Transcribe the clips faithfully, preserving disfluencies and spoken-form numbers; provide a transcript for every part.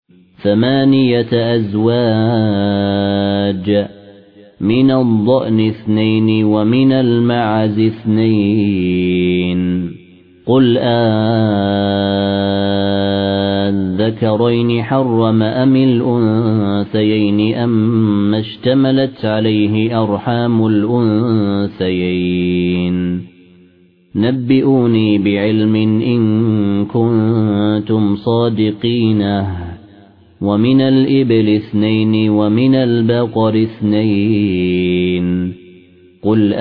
ثمانية أزواج من الضأن اثنين ومن المعز اثنين قل أذكرين حرم أم الأنثيين أم اشتملت عليه أرحام الأنثيين نبئوني بعلم إن كنتم صادقين ومن الإبل اثنين ومن البقر اثنين قل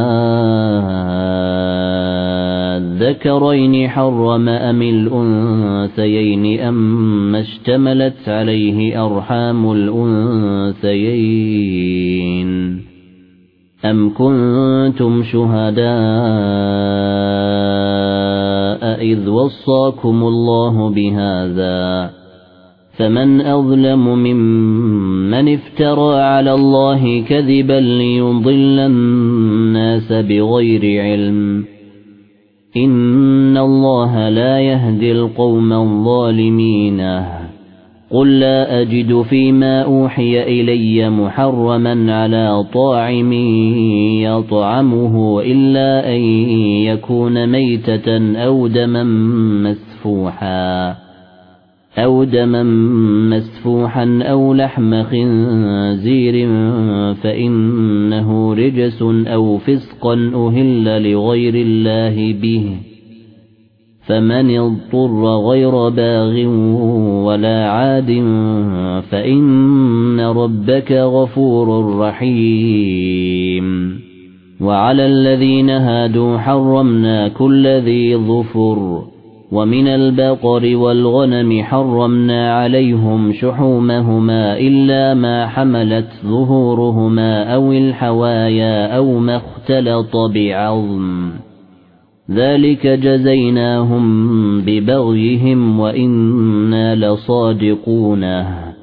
أذكرين حرم أم الأنثيين أم اشتملت عليه أرحام الأنثيين أم كنتم شهداء إذ وصاكم الله بهذا فمن أظلم ممن افترى على الله كذبا ليضل الناس بغير علم إن الله لا يهدي القوم الظالمين قل لا أجد فيما أوحي إلي محرما على طاعم يطعمه إلا أن يكون ميتة أو دما مسفوحا أو دما مسفوحا أو لحم خنزير فإنه رجس أو فسقا أهل لغير الله به فمن اضطر غير باغ ولا عاد فإن ربك غفور رحيم وعلى الذين هادوا حرمنا كل ذي ظفر ومن البقر والغنم حرمنا عليهم شحومهما إلا ما حملت ظهورهما أو الحوايا أو ما اختلط بعظم ذلك جزيناهم ببغيهم وإنا لصادقون